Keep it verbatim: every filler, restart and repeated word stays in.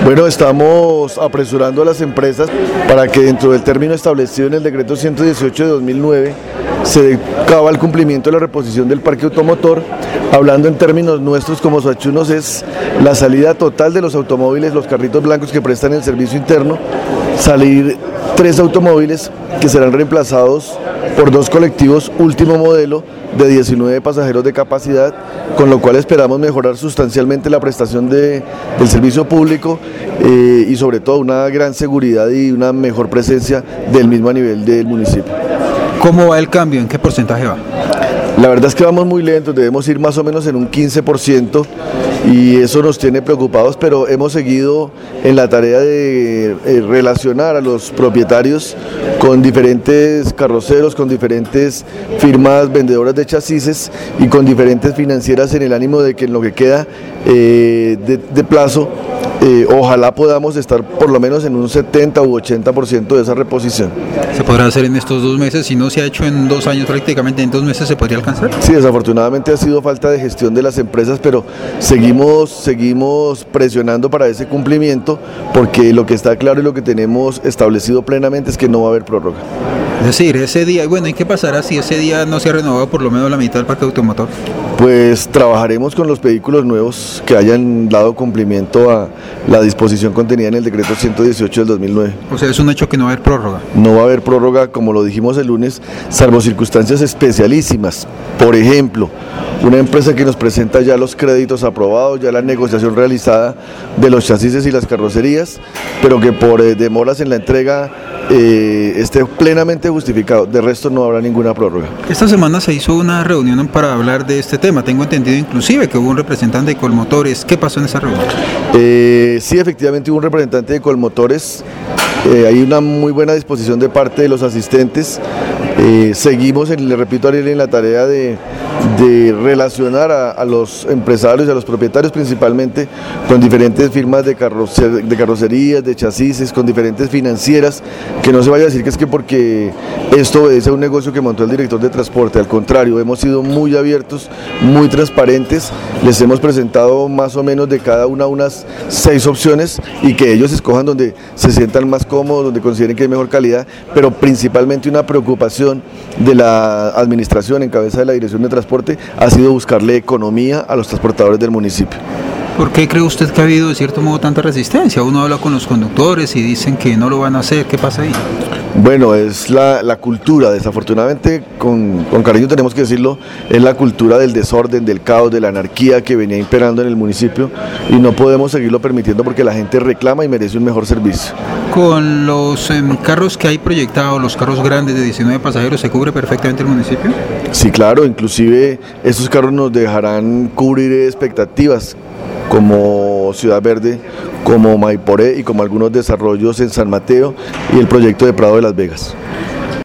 Bueno, estamos apresurando a las empresas para que dentro del término establecido en el decreto ciento dieciocho de dos mil nueve se acaba el cumplimiento de la reposición del parque automotor. Hablando en términos nuestros como Soachunos, es la salida total de los automóviles, los carritos blancos que prestan el servicio interno, salir tres automóviles que serán reemplazados por dos colectivos último modelo de diecinueve pasajeros de capacidad, con lo cual esperamos mejorar sustancialmente la prestación de, del servicio público eh, y sobre todo una gran seguridad y una mejor presencia del mismo a nivel del municipio. ¿Cómo va el cambio? ¿En qué porcentaje va? La verdad es que vamos muy lentos, debemos ir más o menos en un quince por ciento y eso nos tiene preocupados, pero hemos seguido en la tarea de eh, relacionar a los propietarios con diferentes carroceros, con diferentes firmas vendedoras de chasis y con diferentes financieras en el ánimo de que en lo que queda eh, de, de plazo Eh, ojalá podamos estar por lo menos en un setenta u ochenta por ciento de esa reposición. ¿Se podrá hacer en estos dos meses? Si no se ha hecho en dos años prácticamente, ¿en dos meses se podría alcanzar? Sí, desafortunadamente ha sido falta de gestión de las empresas, pero seguimos, seguimos presionando para ese cumplimiento, porque lo que está claro y lo que tenemos establecido plenamente es que no va a haber prórroga. Es decir, ese día, bueno, ¿y qué pasará si ese día no se ha renovado por lo menos la mitad del parque automotor? Pues trabajaremos con los vehículos nuevos que hayan dado cumplimiento a la disposición contenida en el decreto ciento dieciocho del dos mil nueve. O sea, es un hecho que no va a haber prórroga. No va a haber prórroga, como lo dijimos el lunes, salvo circunstancias especialísimas. Por ejemplo, una empresa que nos presenta ya los créditos aprobados, ya la negociación realizada de los chasis y las carrocerías, pero que por eh, demoras en la entrega eh, esté plenamente justificado. De resto no habrá ninguna prórroga. Esta semana se hizo una reunión para hablar de este tema. Tengo entendido inclusive que hubo un representante de Colmotores. ¿Qué pasó en esa reunión? Eh, sí, efectivamente hubo un representante de Colmotores. Eh, hay una muy buena disposición de parte de los asistentes. Eh, seguimos, en, le repito, Ariel, en la tarea de, de relacionar a, a los empresarios y a los propietarios principalmente con diferentes firmas de, carrocer, de carrocerías, de chasis, con diferentes financieras, que no se vaya a decir que es que porque esto obedece a un negocio que montó el director de transporte. Al contrario, hemos sido muy abiertos, muy transparentes, les hemos presentado más o menos de cada una unas seis opciones y que ellos escojan donde se sientan más cómodos, donde consideren que hay mejor calidad, pero principalmente una preocupación de la administración en cabeza de la Dirección de Transporte ha sido buscarle economía a los transportadores del municipio. ¿Por qué cree usted que ha habido de cierto modo tanta resistencia? Uno habla con los conductores y dicen que no lo van a hacer. ¿Qué pasa ahí? Bueno, es la, la cultura, desafortunadamente, con, con cariño tenemos que decirlo, es la cultura del desorden, del caos, de la anarquía que venía imperando en el municipio y no podemos seguirlo permitiendo porque la gente reclama y merece un mejor servicio. ¿Con los eh, carros que hay proyectados, los carros grandes de diecinueve pasajeros, se cubre perfectamente el municipio? Sí, claro, inclusive estos carros nos dejarán cubrir expectativas como Ciudad Verde, como Maiporé y como algunos desarrollos en San Mateo y el proyecto de Prado de Las Vegas.